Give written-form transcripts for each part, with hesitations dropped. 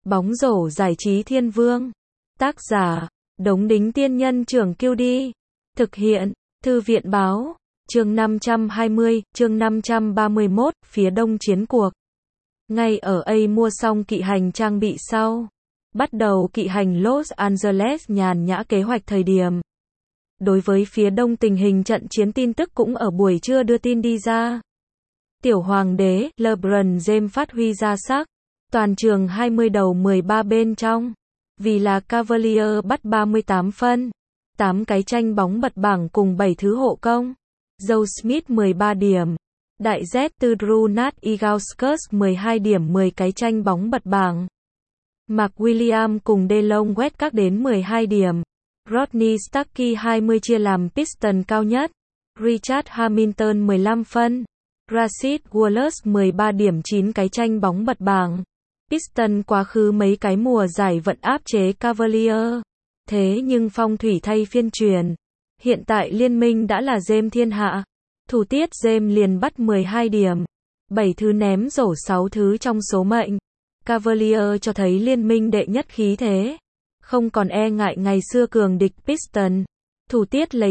Bóng rổ giải trí thiên vương. Tác giả, Đống Đính Tiên Nhân Trưởng Kiêu Đi. Thực hiện, Thư viện Báo. Chương 520, chương 531, phía đông chiến cuộc. Ngay ở A mua xong kỵ hành trang bị sau. Bắt đầu kỵ hành Los Angeles nhàn nhã kế hoạch thời điểm. Đối với phía đông tình hình trận chiến tin tức cũng ở buổi trưa đưa tin đi ra. Tiểu hoàng đế, LeBron James phát huy ra sắc. Toàn trường 20 đầu 13 bên trong. Vì là Cavalier bắt 38 phân. 8 cái tranh bóng bật bảng cùng 7 thứ hộ công. Joe Smith 13 điểm. Đại Z từ Drew Nat Ilgauskas 12 điểm 10 cái tranh bóng bật bảng. Mark Williams cùng DeLon West các đến 12 điểm. Rodney Stuckey 20 chia làm Piston cao nhất. Richard Hamilton 15 phân. Rasheed Wallace 13 điểm 9 cái tranh bóng bật bảng. Piston quá khứ mấy cái mùa giải vẫn áp chế Cavalier. Thế nhưng phong thủy thay phiên truyền. Hiện tại liên minh đã là James thiên hạ. Thủ tiết James liền bắt 12 điểm. 7 thứ ném rổ 6 thứ trong số mệnh. Cavalier cho thấy liên minh đệ nhất khí thế. Không còn e ngại ngày xưa cường địch Piston. Thủ tiết lấy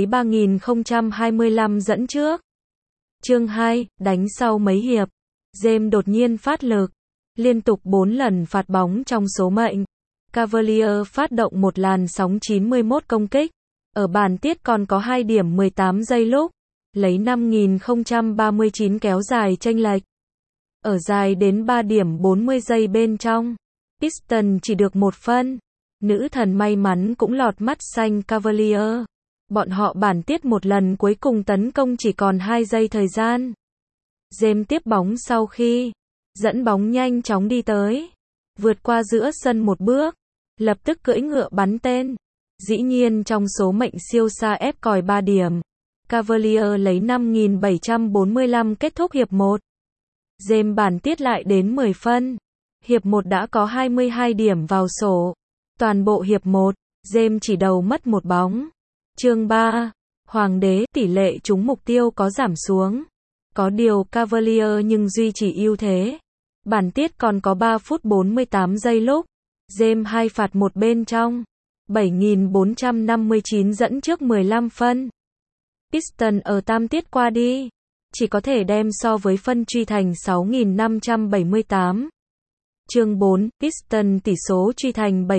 3025 dẫn trước. Chương 2, đánh sau mấy hiệp. James đột nhiên phát lực. Liên tục 4 lần phạt bóng trong số mệnh. Cavalier phát động một làn sóng 91 công kích. Ở bàn tiết còn có 2 điểm 18 giây lúc. Lấy 5039 kéo dài chênh lệch. Ở dài đến 3 điểm 40 giây bên trong. Piston chỉ được 1 phân. Nữ thần may mắn cũng lọt mắt xanh Cavalier. Bọn họ bản tiết một lần cuối cùng tấn công chỉ còn 2 giây thời gian. James tiếp bóng sau khi dẫn bóng nhanh chóng đi tới. Vượt qua giữa sân một bước. Lập tức cưỡi ngựa bắn tên. Dĩ nhiên trong số mệnh siêu xa ép còi 3 điểm. Cavalier lấy 5745 kết thúc hiệp 1. James bản tiết lại đến 10 phân. Hiệp 1 đã có 22 điểm vào sổ. Toàn bộ hiệp 1, James chỉ đầu mất một bóng. Chương 3, Hoàng đế, tỷ lệ trúng mục tiêu có giảm xuống. Có điều Cavalier nhưng duy trì ưu thế. Bản tiết còn có 3 phút 48 giây lúc. James 2 phạt một bên trong. 7459 dẫn trước 15 phân. Piston ở tam tiết qua đi. Chỉ có thể đem so với phân truy thành 6578. Chương 4, Piston tỷ số truy thành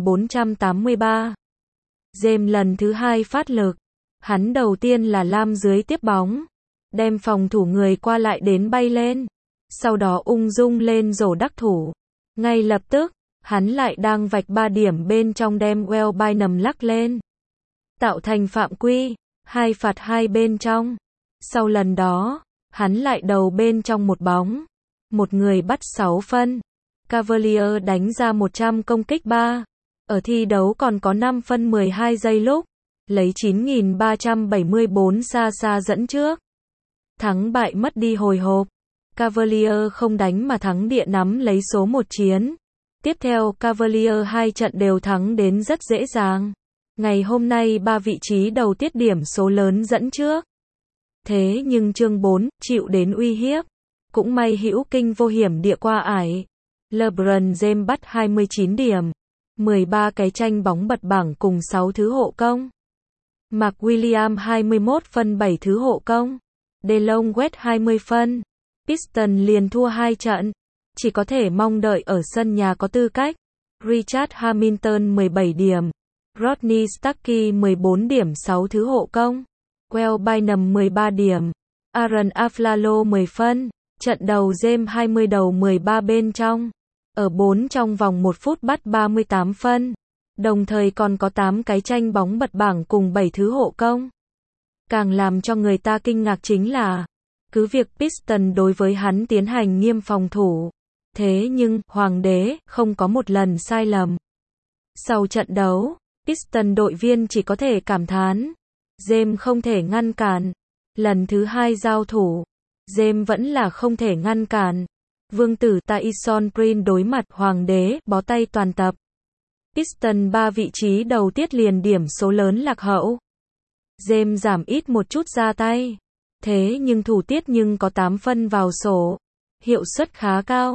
7483. James lần thứ 2 phát lực. Hắn đầu tiên là lam dưới tiếp bóng. Đem phòng thủ người qua lại đến bay lên. Sau đó ung dung lên rổ đắc thủ. Ngay lập tức, hắn lại đang vạch 3 điểm bên trong đem Well Bynum lắc lên. Tạo thành phạm quy, 2 phạt 2 bên trong. Sau lần đó, hắn lại đầu bên trong một bóng. Một người bắt 6 phân. Cavalier đánh ra 100 công kích 3. Ở thi đấu còn có 5 phân 12 giây lúc. Lấy 9374 xa dẫn trước. Thắng bại mất đi hồi hộp. Cavalier không đánh mà thắng địa nắm lấy số 1 chiến. Tiếp theo Cavalier 2 trận đều thắng đến rất dễ dàng. Ngày hôm nay 3 vị trí đầu tiết điểm số lớn dẫn trước. Thế nhưng chương 4 chịu đến uy hiếp. Cũng may hữu kinh vô hiểm địa qua ải. LeBron James bắt 29 điểm. 13 cái tranh bóng bật bảng cùng 6 thứ hộ công. Mark Williams 21 phân 7 thứ hộ công. DeLon West 20 phân. Piston liền thua 2 trận. Chỉ có thể mong đợi ở sân nhà có tư cách. Richard Hamilton 17 điểm. Rodney Stuckey 14 điểm 6 thứ hộ công. Well Bynum 13 điểm. Aaron Aflalo 10 phân. Trận đầu James 20 đầu 13 bên trong. Ở 4 trong vòng 1 phút bắt 38 phân. Đồng thời còn có 8 cái tranh bóng bật bảng cùng 7 thứ hộ công. Càng làm cho người ta kinh ngạc chính là cứ việc Piston đối với hắn tiến hành nghiêm phòng thủ. Thế nhưng, Hoàng đế không có một lần sai lầm. Sau trận đấu, Piston đội viên chỉ có thể cảm thán. James không thể ngăn cản. Lần thứ 2 giao thủ, James vẫn là không thể ngăn cản. Vương tử Tyson Prince đối mặt Hoàng đế bó tay toàn tập. Piston 3 vị trí đầu tiết liền điểm số lớn lạc hậu. James giảm ít một chút ra tay. Thế nhưng thủ tiết nhưng có 8 phân vào sổ. Hiệu suất khá cao.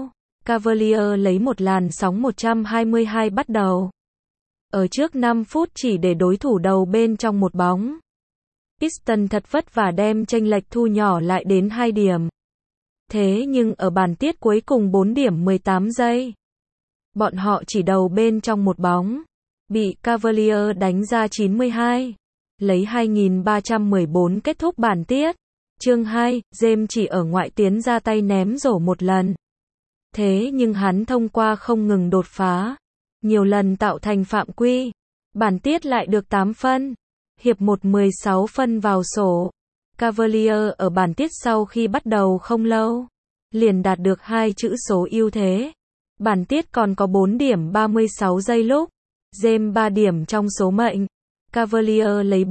Cavalier lấy một làn sóng 122 bắt đầu. Ở trước 5 phút chỉ để đối thủ đầu bên trong một bóng. Piston thật vất vả đem chênh lệch thu nhỏ lại đến 2 điểm. Thế nhưng ở bàn tiết cuối cùng 4 điểm 18 giây. Bọn họ chỉ đầu bên trong một bóng. Bị Cavalier đánh ra 92. Lấy 2314 kết thúc bản tiết. Chương 2, James chỉ ở ngoại tuyến ra tay ném rổ một lần. Thế nhưng hắn thông qua không ngừng đột phá. Nhiều lần tạo thành phạm quy. Bản tiết lại được 8 phân. Hiệp 1 16 phân vào sổ. Cavalier ở bản tiết sau khi bắt đầu không lâu. Liền đạt được 2 chữ số ưu thế. Bản tiết còn có 4 điểm 36 giây lúc. James 3 điểm trong số mệnh. Cavalier lấy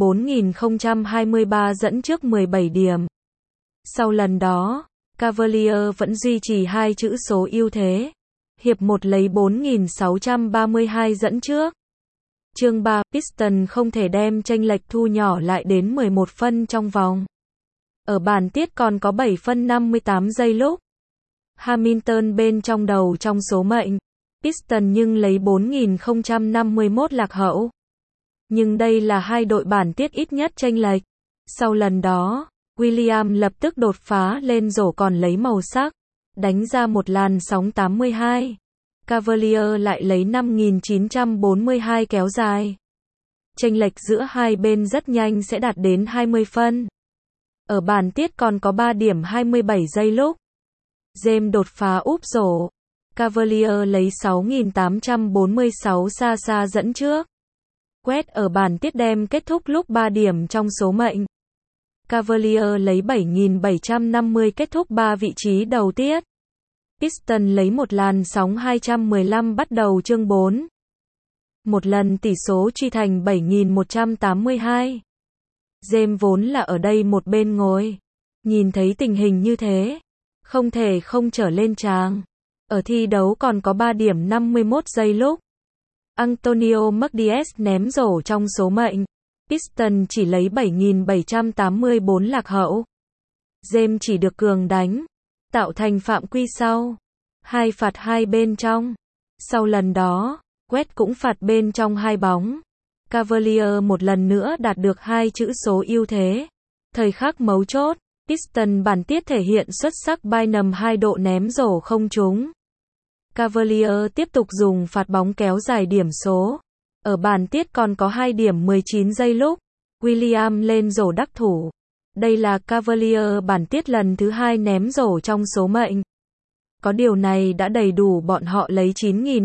4023 dẫn trước 17 điểm. Sau lần đó, Cavalier vẫn duy trì 2 chữ số ưu thế. Hiệp 1 lấy 4632 dẫn trước. Chương 3, Piston không thể đem chênh lệch thu nhỏ lại đến 11 phân trong vòng. Ở bản tiết còn có 7 phân 58 giây lúc. Hamilton bên trong đầu trong số mệnh. Piston nhưng lấy 4051 lạc hậu. Nhưng đây là hai đội bản tiết ít nhất chênh lệch. Sau lần đó, William lập tức đột phá lên rổ còn lấy màu sắc. Đánh ra một làn sóng 82. Cavalier lại lấy 5942 kéo dài. Chênh lệch giữa hai bên rất nhanh sẽ đạt đến 20 phân. Ở bản tiết còn có 3 điểm 27 giây lúc. James đột phá úp rổ. Cavalier lấy 6846 xa dẫn trước. Quét ở bản tiết đem kết thúc lúc 3 điểm trong số mệnh. Cavalier lấy 7750 kết thúc 3 vị trí đầu tiết. Piston lấy một làn sóng 215 bắt đầu chương 4. Một lần tỷ số truy thành 7182. James vốn là ở đây một bên ngồi. Nhìn thấy tình hình như thế. Không thể không trở lên tràng. Ở thi đấu còn có 3 điểm 51 giây lúc. Antonio Marquez ném rổ trong số mệnh. Piston chỉ lấy 7784 lạc hậu. James chỉ được cường đánh. Tạo thành phạm quy sau. 2 phạt 2 bên trong. Sau lần đó, Quét cũng phạt bên trong 2 bóng. Cavalier một lần nữa đạt được 2 chữ số ưu thế. Thời khắc mấu chốt, Piston bản tiết thể hiện xuất sắc Bynum 2 độ ném rổ không trúng. Cavalier tiếp tục dùng phạt bóng kéo dài điểm số. Ở bản tiết còn có 2 điểm 19 giây lúc. William lên rổ đắc thủ. Đây là Cavalier bản tiết lần thứ 2 ném rổ trong số mệnh. Có điều này đã đầy đủ bọn họ lấy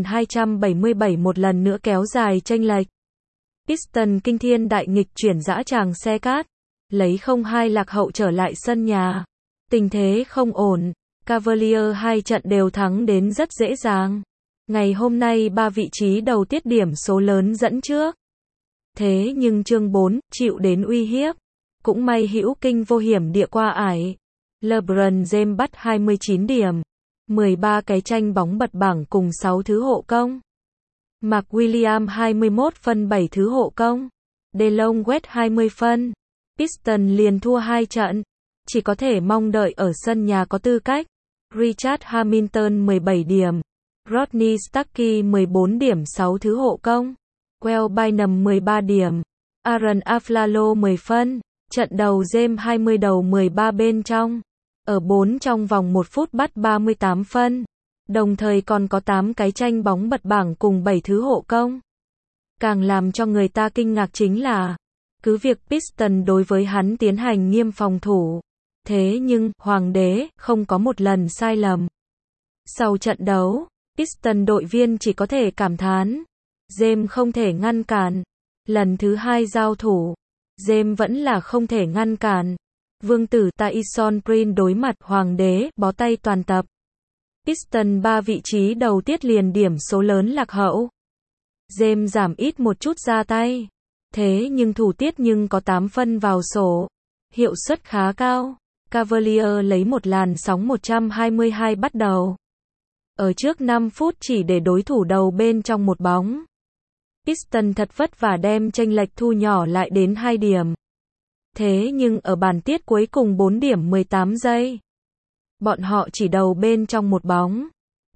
9277 một lần nữa kéo dài chênh lệch. Piston kinh thiên đại nghịch chuyển dã tràng xe cát. Lấy 0-2 lạc hậu trở lại sân nhà. Tình thế không ổn. Cavalier 2 trận đều thắng đến rất dễ dàng. Ngày hôm nay 3 vị trí đầu tiết điểm số lớn dẫn trước. Thế nhưng chương 4 chịu đến uy hiếp. Cũng may hữu kinh vô hiểm địa qua ải. LeBron James bắt 29 điểm. 13 cái tranh bóng bật bảng cùng 6 thứ hộ công. Mark William 21 phân 7 thứ hộ công. DeLon West 20 phân. Piston liền thua 2 trận. Chỉ có thể mong đợi ở sân nhà có tư cách. Richard Hamilton 17 điểm. Rodney Stuckey 14 điểm 6 thứ hộ công. Will Bynum 13 điểm. Aaron Aflalo 10 phân. Trận đầu James 20 đầu 13 bên trong. Ở 4 trong vòng 1 phút bắt 38 phân. Đồng thời còn có 8 cái tranh bóng bật bảng cùng 7 thứ hộ công. Càng làm cho người ta kinh ngạc chính là cứ việc Piston đối với hắn tiến hành nghiêm phòng thủ. Thế nhưng, Hoàng đế, không có một lần sai lầm. Sau trận đấu, Piston đội viên chỉ có thể cảm thán. James không thể ngăn cản. Lần thứ 2 giao thủ, James vẫn là không thể ngăn cản. Vương tử Tyson Prince đối mặt Hoàng đế, bó tay toàn tập. Piston 3 vị trí đầu tiết liền điểm số lớn lạc hậu. James giảm ít một chút ra tay. Thế nhưng thủ tiết nhưng có 8 phân vào sổ. Hiệu suất khá cao. Cavalier lấy một làn sóng 122 bắt đầu. Ở trước 5 phút chỉ để đối thủ đầu bên trong một bóng. Piston thật vất vả đem chênh lệch thu nhỏ lại đến 2 điểm. Thế nhưng ở bản tiết cuối cùng 4 điểm 18 giây. Bọn họ chỉ đầu bên trong một bóng.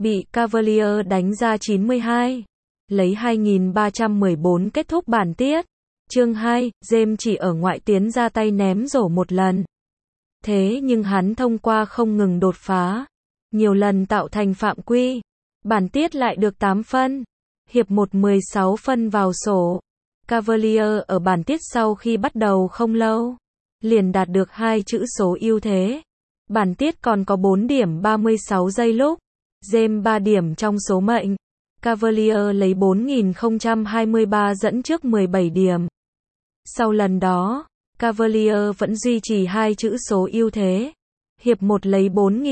bị Cavalier đánh ra 92, lấy 2314 kết thúc bản tiết. Chương 2, James chỉ ở ngoại tiến ra tay ném rổ một lần. Thế nhưng hắn thông qua không ngừng đột phá, nhiều lần tạo thành phạm quy. Bản tiết lại được 8 phân. Hiệp 1 16 phân vào sổ. Cavalier ở bản tiết sau khi bắt đầu không lâu, liền đạt được 2 chữ số ưu thế. Bản tiết còn có 4 điểm 36 giây lúc. James 3 điểm trong số mệnh. Cavalier lấy 4023 dẫn trước 17 điểm. Sau lần đó, Cavalier vẫn duy trì 2 chữ số ưu thế. Hiệp 1 lấy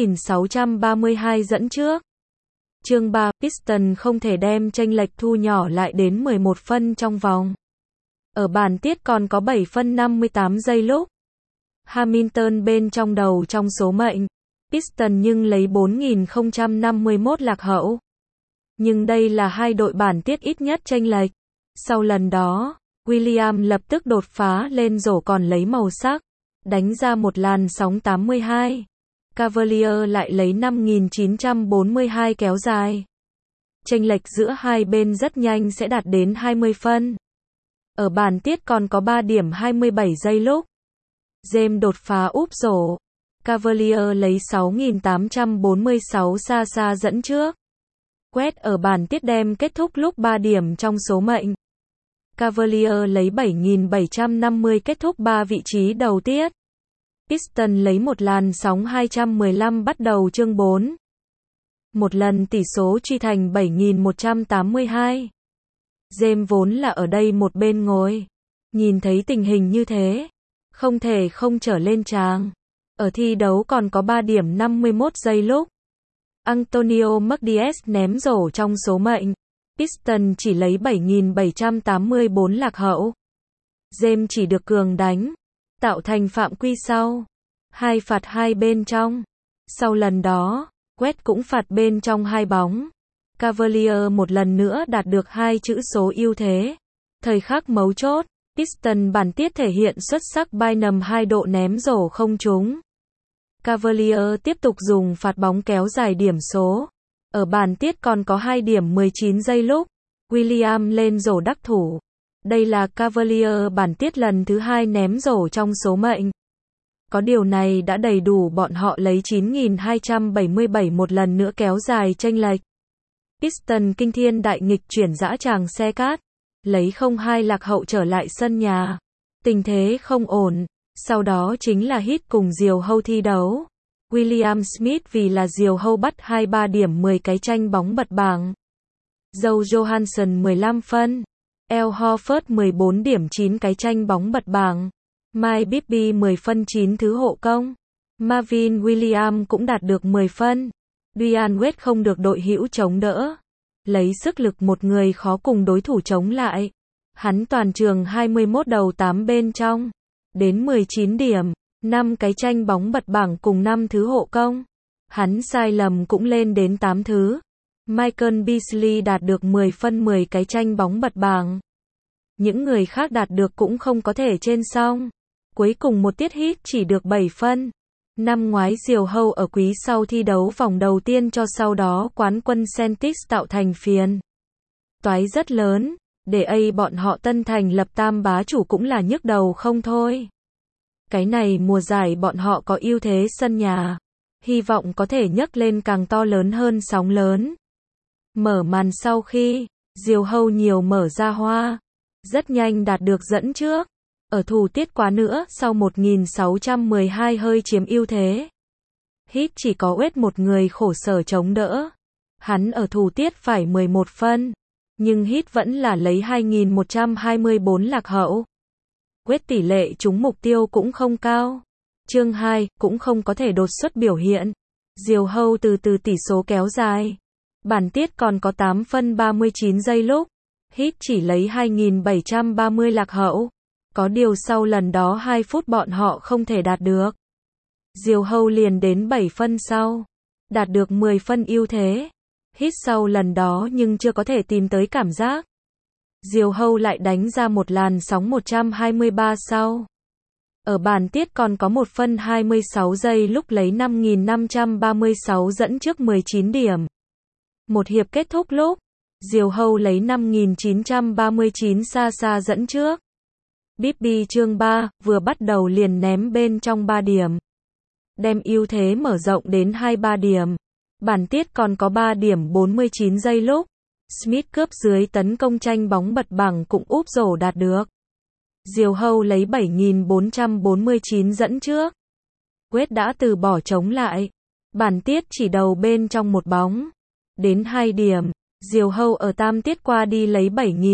4632 dẫn trước. Chương 3, Pistons không thể đem chênh lệch thu nhỏ lại đến 11 phân trong vòng. Ở bản tiết còn có 7 phân 58 giây lúc. Hamilton bên trong đầu trong số mệnh. Pistons nhưng lấy 4051 lạc hậu. Nhưng đây là hai đội bản tiết ít nhất chênh lệch. Sau lần đó, William lập tức đột phá lên rổ còn lấy màu sắc, đánh ra một làn sóng 82. Cavalier lại lấy 5942 kéo dài. Chênh lệch giữa hai bên rất nhanh sẽ đạt đến 20 phân. Ở bản tiết còn có 3 điểm 27 giây lúc. James đột phá úp rổ. Cavalier lấy 6846 xa dẫn trước. Quét ở bản tiết đem kết thúc lúc 3 điểm trong số mệnh. Cavalier lấy 7750 kết thúc 3 vị trí đầu tiết. Pistons lấy một làn sóng 215 bắt đầu chương 4. Một lần tỷ số truy thành 7182. James vốn là ở đây một bên ngồi. Nhìn thấy tình hình như thế, không thể không trở lên tràng. Ở thi đấu còn có 3 điểm 51 giây lúc. Antonio McDiez ném rổ trong số mệnh. Pistons chỉ lấy 7784 lạc hậu. James chỉ được cường đánh, tạo thành phạm quy sau. 2 phạt 2 bên trong. Sau lần đó, quét cũng phạt bên trong 2 bóng. Cavalier một lần nữa đạt được 2 chữ số ưu thế. Thời khắc mấu chốt, Pistons bản tiết thể hiện xuất sắc Bynum 2 độ ném rổ không trúng. Cavalier tiếp tục dùng phạt bóng kéo dài điểm số. Ở bản tiết còn có 2 điểm 19 giây lúc. William lên rổ đắc thủ. Đây là Cavalier bản tiết lần thứ 2 ném rổ trong số mệnh. Có điều này đã đầy đủ bọn họ lấy 9277 một lần nữa kéo dài chênh lệch. Pistons kinh thiên đại nghịch chuyển dã tràng xe cát. Lấy 0-2 lạc hậu trở lại sân nhà. Tình thế không ổn. Sau đó chính là Heat cùng Diều Hâu thi đấu. William Smith vì là Diều Hâu bắt 23 điểm 10 cái tranh bóng bật bảng. Joe Johansson 15 phân. Al Horford 14 điểm 9 cái tranh bóng bật bảng. Mike Bibby 10 phân 9 thứ hộ công. Marvin Williams cũng đạt được 10 phân. Dwyane Wade không được đội hữu chống đỡ. Lấy sức lực một người khó cùng đối thủ chống lại. Hắn toàn trường 21 đầu 8 bên trong. Đến 19 điểm. 5 cái tranh bóng bật bảng cùng 5 thứ hộ công. Hắn sai lầm cũng lên đến 8 thứ. Michael Beasley đạt được 10 phân 10 cái tranh bóng bật bảng. Những người khác đạt được cũng không có thể trên song. Cuối cùng một tiết Heat chỉ được 7 phân. Năm ngoái Diều Hâu ở quý sau thi đấu vòng đầu tiên cho sau đó quán quân Celtics tạo thành phiền toái rất lớn. Để bọn họ Tân thành lập tam bá chủ cũng là nhức đầu không thôi. Cái này mùa giải bọn họ có ưu thế sân nhà. Hy vọng có thể nhấc lên càng to lớn hơn sóng lớn. Mở màn sau khi Diều Hâu nhiều mở ra hoa. Rất nhanh đạt được dẫn trước. Ở thủ tiết quá nữa sau 1612 hơi chiếm ưu thế. Heat chỉ có Wade một người khổ sở chống đỡ. Hắn ở thủ tiết phải 11 phân. Nhưng Heat vẫn là lấy 2124 lạc hậu. Wade tỷ lệ trúng mục tiêu cũng không cao. Chương 2 cũng không có thể đột xuất biểu hiện. Diều Hâu từ tỷ số kéo dài. Bản tiết còn có 8 phân 39 giây lúc. Heat chỉ lấy 2730 lạc hậu. Có điều sau lần đó 2 phút bọn họ không thể đạt được. Diều Hâu liền đến 7 phân sau. Đạt được 10 phân ưu thế. Heat sau lần đó nhưng chưa có thể tìm tới cảm giác. Diều Hâu lại đánh ra một làn sóng 123 sau. Ở bản tiết còn có 1 phân 26 giây lúc lấy 5536 dẫn trước 19 điểm. Một hiệp kết thúc lúc Diều Hâu lấy 5.939 xa xa dẫn trước. Bibby chương 3 vừa bắt đầu liền ném bên trong 3 điểm. Đem ưu thế mở rộng đến 23 điểm. Bản tiết còn có 3 điểm 49 giây lúc Smith cướp dưới tấn công tranh bóng bật bằng cũng úp rổ đạt được. Diều Hâu lấy 7.449 dẫn trước. Wade đã từ bỏ chống lại. Bản tiết chỉ đầu bên trong một bóng. Đến 2 điểm. Diều Hâu ở tam tiết qua đi lấy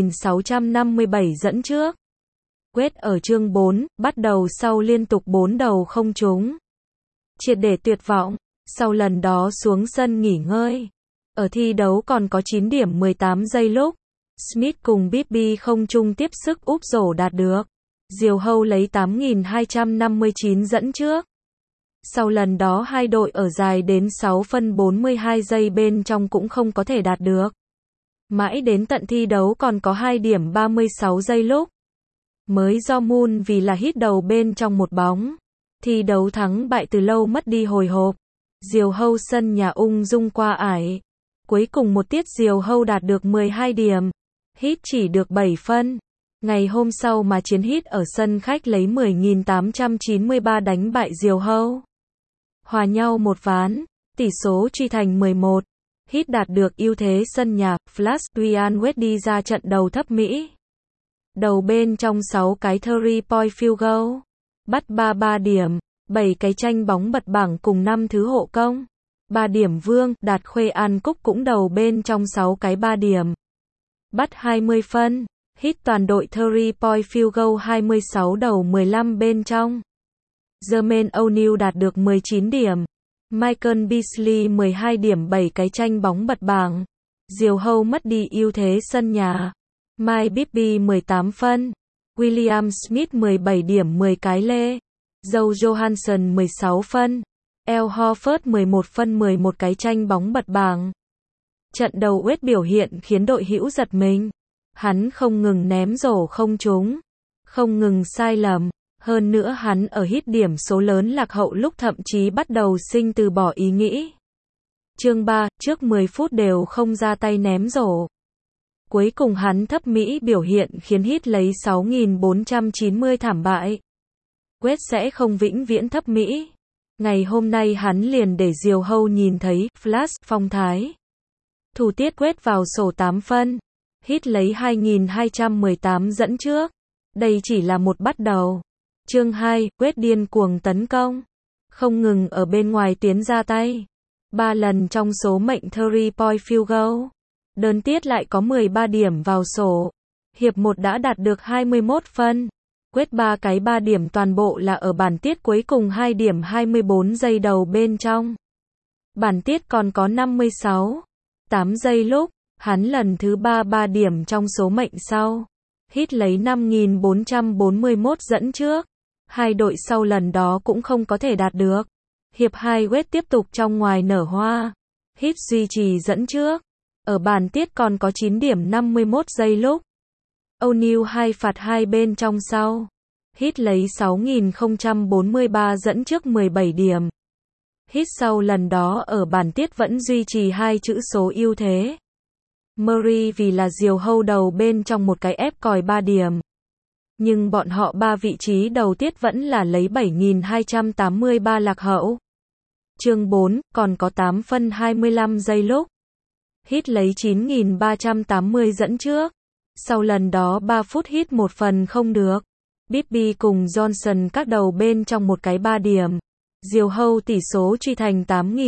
7.657 dẫn trước. Wade ở chương 4, bắt đầu sau liên tục 4 đầu không trúng. Triệt để tuyệt vọng, sau lần đó xuống sân nghỉ ngơi. Ở thi đấu còn có 9 điểm 18 giây lúc Smith cùng Bibby không chung tiếp sức úp rổ đạt được. Diều Hâu lấy 8.259 dẫn trước. Sau lần đó hai đội ở dài đến 6 phân 42 giây bên trong cũng không có thể đạt được. Mãi đến tận thi đấu còn có 2 điểm 36 giây lúc mới do Moon vì là hít đầu bên trong một bóng. Thi đấu thắng bại từ lâu mất đi hồi hộp. Diều Hâu sân nhà ung dung qua ải. Cuối cùng một tiết Diều Hâu đạt được 12 điểm. Hít chỉ được 7 phân. Ngày hôm sau mà chiến Hít ở sân khách lấy 10.893 đánh bại Diều Hâu. Hòa nhau một ván, tỷ số truy thành 11. Hít đạt được ưu thế sân nhà, Flash Ryan Wade đi ra trận đầu thấp Mỹ. Đầu bên trong 6 cái 3-point field goal. Bắt 33 điểm, 7 cái tranh bóng bật bảng cùng 5 thứ hộ công. 3 điểm Vương, Đạt Khuê An Cúc cũng đầu bên trong 6 cái 3 điểm. Bắt 20 phân. Hít toàn đội 3-point field goal 26 đầu 15 bên trong. Jermaine O'Neal đạt được 19 điểm. Michael Beasley 12 điểm 7 cái tranh bóng bật bảng. Diều Hâu mất đi ưu thế sân nhà. Mike Bibby 18 phân. William Smith 17 điểm 10 cái lê. Joe Johansson 16 phân. Al Horford 11 phân 11 cái tranh bóng bật bảng. Trận đầu Wade biểu hiện khiến đội hữu giật mình. Hắn không ngừng ném rổ không trúng. Không ngừng sai lầm. Hơn nữa hắn ở hít điểm số lớn lạc hậu lúc thậm chí bắt đầu sinh từ bỏ ý nghĩ. Chương 3, trước 10 phút đều không ra tay ném rổ. Cuối cùng hắn thấp Mỹ biểu hiện khiến Hít lấy 6.490 thảm bại. Wade sẽ không vĩnh viễn thấp Mỹ. Ngày hôm nay hắn liền để Diều Hâu nhìn thấy Flash phong thái. Thủ tiết Wade vào sổ 8 phân. Hít lấy 2.218 dẫn trước. Đây chỉ là một bắt đầu. Chương 2, Wade điên cuồng tấn công. Không ngừng ở bên ngoài tuyến ra tay. 3 lần trong số mệnh 3-point field goal. Đơn tiết lại có 13 điểm vào sổ. Hiệp 1 đã đạt được 21 phân. Wade 3 cái 3 điểm toàn bộ là ở bản tiết cuối cùng 2 điểm 24 giây đầu bên trong. Bản tiết còn có 56. 8 giây lúc, hắn lần thứ 3 điểm trong số mệnh sau. Hít lấy 5.441 dẫn trước. Hai đội sau lần đó cũng không có thể đạt được. Hiệp 2 Wade tiếp tục trong ngoài nở hoa. Hít duy trì dẫn trước. Ở bàn tiết còn có 9 điểm 51 giây lúc O'Neal 2 phạt 2 bên trong sau. Hít lấy 6.043 dẫn trước 17 điểm. Hít sau lần đó ở bàn tiết vẫn duy trì 2 chữ số ưu thế. Murray vì là Diều Hâu đầu bên trong một cái ép còi 3 điểm. Nhưng bọn họ 3 vị trí đầu tiết vẫn là lấy 7.283 lạc hậu. Chương 4, còn có 8 phân 25 giây lúc Hít lấy 9.380 dẫn trước. Sau lần đó 3 phút hít một phần không được. Bibby cùng Johnson các đầu bên trong một cái 3 điểm. Diều Hâu tỷ số truy thành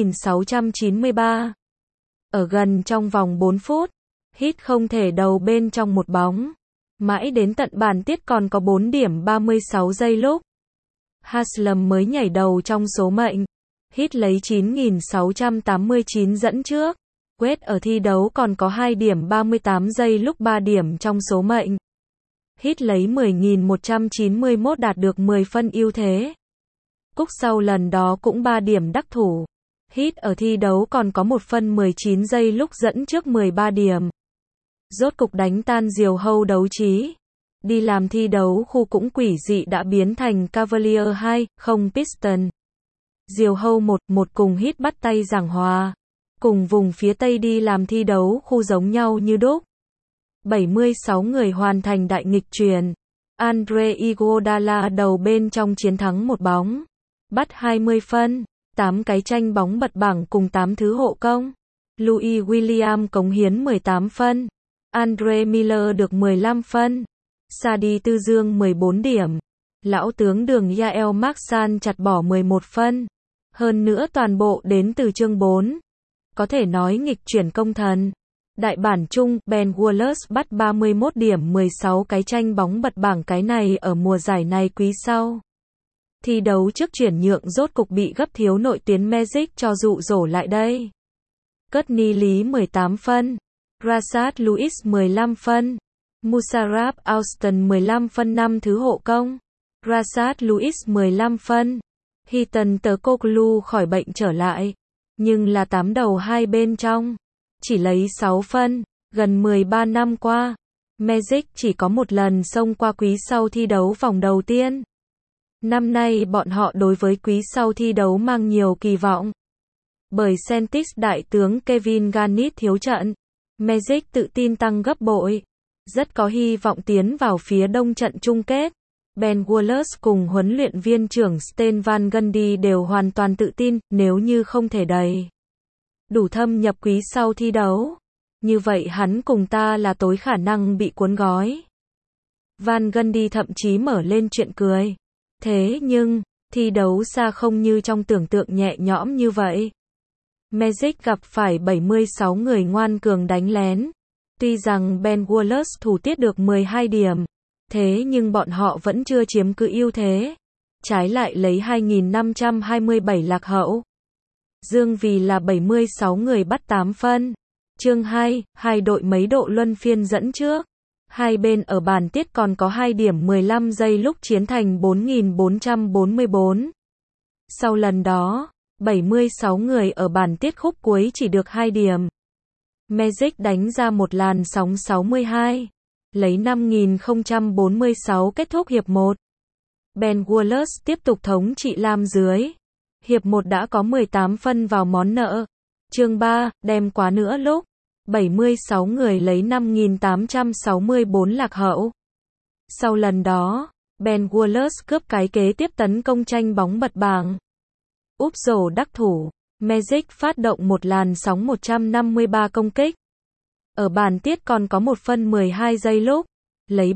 8.693. Ở gần trong vòng 4 phút. Hít không thể đầu bên trong một bóng. Mãi đến tận bàn tiết còn có 4 điểm 36 giây lúc Haslam mới nhảy đầu trong số mệnh. Hít lấy 9.689 dẫn trước. Wade ở thi đấu còn có 2 điểm 38 giây lúc 3 điểm trong số mệnh. Hít lấy 10.191 đạt được 10 phân ưu thế. Cúc sau lần đó cũng 3 điểm đắc thủ. Hít ở thi đấu còn có 1 phân 19 giây lúc dẫn trước 13 điểm. Rốt cục đánh tan Diều Hâu đấu trí. Đi làm thi đấu khu cũng quỷ dị đã biến thành Cavalier 2, không Piston. Diều Hâu 1-1 cùng Hít bắt tay giảng hòa. cùng vùng phía Tây đi làm thi đấu khu giống nhau như đúc. 76 người hoàn thành đại nghịch chuyển. Andre Iguodala đầu bên trong chiến thắng một bóng, bắt 20 phân, 8 cái tranh bóng bật bảng cùng 8 thứ hộ công. Louis Williams cống hiến 18 phân. Andre Miller được 15 phân. Sadi Tư Dương 14 điểm. Lão tướng Đường Yael Maxan chặt bỏ 11 phân. Hơn nữa toàn bộ đến từ chương 4. Có thể nói nghịch chuyển công thần. Đại bản chung, Ben Wallace bắt 31 điểm 16 cái tranh bóng bật bảng cái này ở mùa giải này quý sau. Thi đấu trước chuyển nhượng rốt cục bị gấp thiếu nội tuyến Magic cho dụ dỗ lại đây. Courtney Lý 18 phân. Rashard Lewis 15 phân. Musarraf Austin 15 phân 5 thứ hộ công. Rashard Lewis 15 phân. Heaton Turkoglu khỏi bệnh trở lại, nhưng là 8 đầu hai bên trong. Chỉ lấy 6 phân, gần 13 năm qua. Magic chỉ có một lần xông qua quý sau thi đấu vòng đầu tiên. Năm nay bọn họ đối với quý sau thi đấu mang nhiều kỳ vọng. Bởi Celtics đại tướng Kevin Garnett thiếu trận, Magic tự tin tăng gấp bội. Rất có hy vọng tiến vào phía đông trận chung kết. Ben Wallace cùng huấn luyện viên trưởng Stan Van Gundy đều hoàn toàn tự tin, nếu như không thể đầy đủ thâm nhập quý sau thi đấu, như vậy hắn cùng ta là tối khả năng bị cuốn gói. Van Gundy thậm chí mở lên chuyện cười. Thế nhưng, thi đấu xa không như trong tưởng tượng nhẹ nhõm như vậy. Magic gặp phải 76 người ngoan cường đánh lén. Tuy rằng Ben Wallace thủ tiết được 12 điểm, thế nhưng bọn họ vẫn chưa chiếm cứ ưu thế. Trái lại lấy 2527 lạc hậu. Dương vì là 76 người bắt 8 phân. Chương 2, hai đội mấy độ luân phiên dẫn trước. Hai bên ở bàn tiết còn có 2 điểm 15 giây lúc chiến thành 4444. Sau lần đó, 76 người ở bàn tiết khúc cuối chỉ được 2 điểm. Magic đánh ra một làn sóng 62. Lấy 5046 kết thúc hiệp 1. Ben Wallace tiếp tục thống trị lam dưới. Hiệp 1 đã có 18 phân vào món nợ. Chương 3, đem quá nữa lúc. 76 người lấy 5864 lạc hậu. Sau lần đó, Ben Wallace cướp cái kế tiếp tấn công tranh bóng bật bảng. Úp rổ đắc thủ. Magic phát động một làn sóng 153 công kích. Ở bàn tiết còn có 1 phân 12 giây lúc. Lấy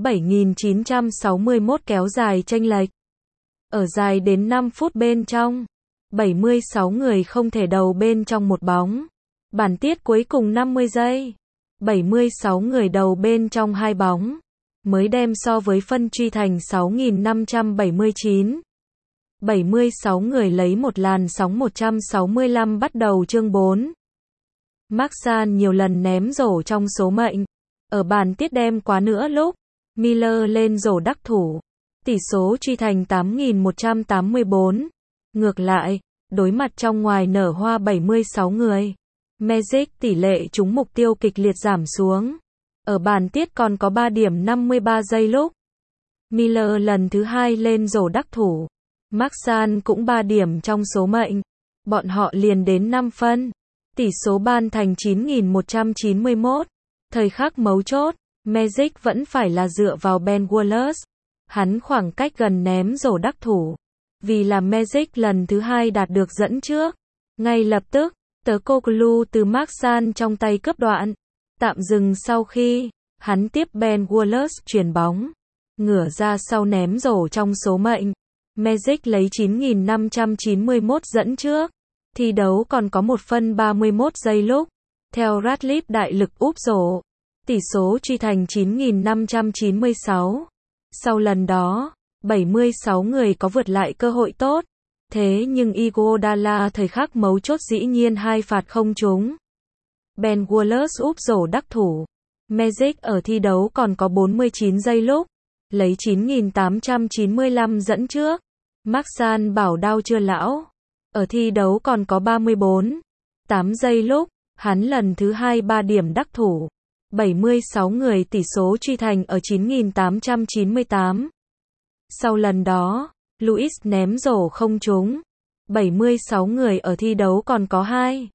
7961 kéo dài chênh lệch. Ở dài đến 5 phút bên trong. 76 người không thể đầu bên trong một bóng. Bàn tiết cuối cùng 50 giây. 76 người đầu bên trong 2 bóng. Mới đem so với phân truy thành 6579. 76 người lấy một làn sóng 165 bắt đầu chương 4. Maxan nhiều lần ném rổ trong số mệnh. Ở bàn tiết đem quá nữa lúc. Miller lên rổ đắc thủ. Tỷ số truy thành 8184. Ngược lại, đối mặt trong ngoài nở hoa 76 người. Magic tỷ lệ trúng mục tiêu kịch liệt giảm xuống. Ở bàn tiết còn có 3 điểm 53 giây lúc. Miller lần thứ 2 lên rổ đắc thủ. Maxan cũng 3 điểm trong số mệnh. Bọn họ liền đến 5 phân. Tỷ số ban thành 9191. Thời khắc mấu chốt, Magic vẫn phải là dựa vào Ben Wallace. Hắn khoảng cách gần ném rổ đắc thủ. Vì là Magic lần thứ 2 đạt được dẫn trước. Ngay lập tức, Turkoglu từ Maxan trong tay cướp đoạn. Tạm dừng sau khi, hắn tiếp Ben Wallace chuyển bóng. Ngửa ra sau ném rổ trong số mệnh. Magic lấy 9591 dẫn trước. Thi đấu còn có 1 phân 31 giây lúc. Theo Radcliffe đại lực úp rổ. Tỷ số truy thành 9596. Sau lần đó, 76 người có vượt lại cơ hội tốt. Thế nhưng Iguodala thời khắc mấu chốt dĩ nhiên 2 phạt không trúng. Ben Wallace úp rổ đắc thủ. Magic ở thi đấu còn có 49 giây lúc. Lấy 9895 dẫn trước. Maxan bảo đau chưa lão. Ở thi đấu còn có 8 giây lúc. Hắn lần thứ 2 3 điểm đắc thủ. 76 người tỷ số truy thành ở 9898. Sau lần đó, Lewis ném rổ không trúng. 76 người ở thi đấu còn có 2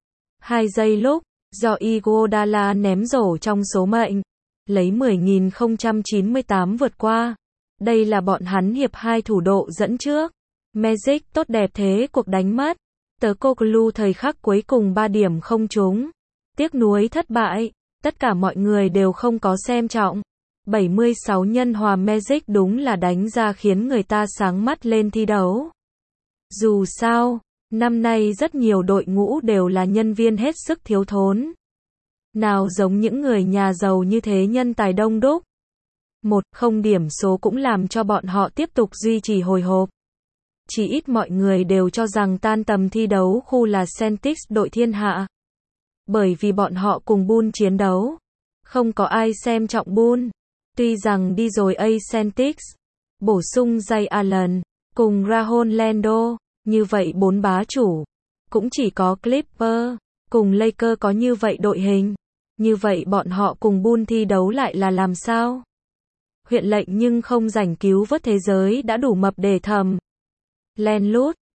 2 giây lúc, do Iguodala ném rổ trong số mệnh, lấy 10.098 vượt qua. Đây là bọn hắn hiệp 2 thủ độ dẫn trước. Magic tốt đẹp thế cuộc đánh mất. Turkoglu thời khắc cuối cùng 3 điểm không trúng. Tiếc nuối thất bại. Tất cả mọi người đều không có xem trọng. 76 nhân hòa Magic đúng là đánh ra khiến người ta sáng mắt lên thi đấu. Dù sao, năm nay rất nhiều đội ngũ đều là nhân viên hết sức thiếu thốn. Nào giống những người nhà giàu như thế nhân tài đông đúc. Không điểm số cũng làm cho bọn họ tiếp tục duy trì hồi hộp. Chỉ ít mọi người đều cho rằng tan tầm thi đấu khu là Celtics đội thiên hạ. Bởi vì bọn họ cùng Bulls chiến đấu. Không có ai xem trọng Bulls. Tuy rằng đi rồi Celtics bổ sung Ray Allen cùng Rajon Rondo, như vậy 4 bá chủ. Cũng chỉ có Clippers cùng Lakers có như vậy đội hình. Như vậy bọn họ cùng Bulls thi đấu lại là làm sao? Huyện lệnh nhưng không rảnh cứu vớt thế giới đã đủ mập để thầm. Len lút,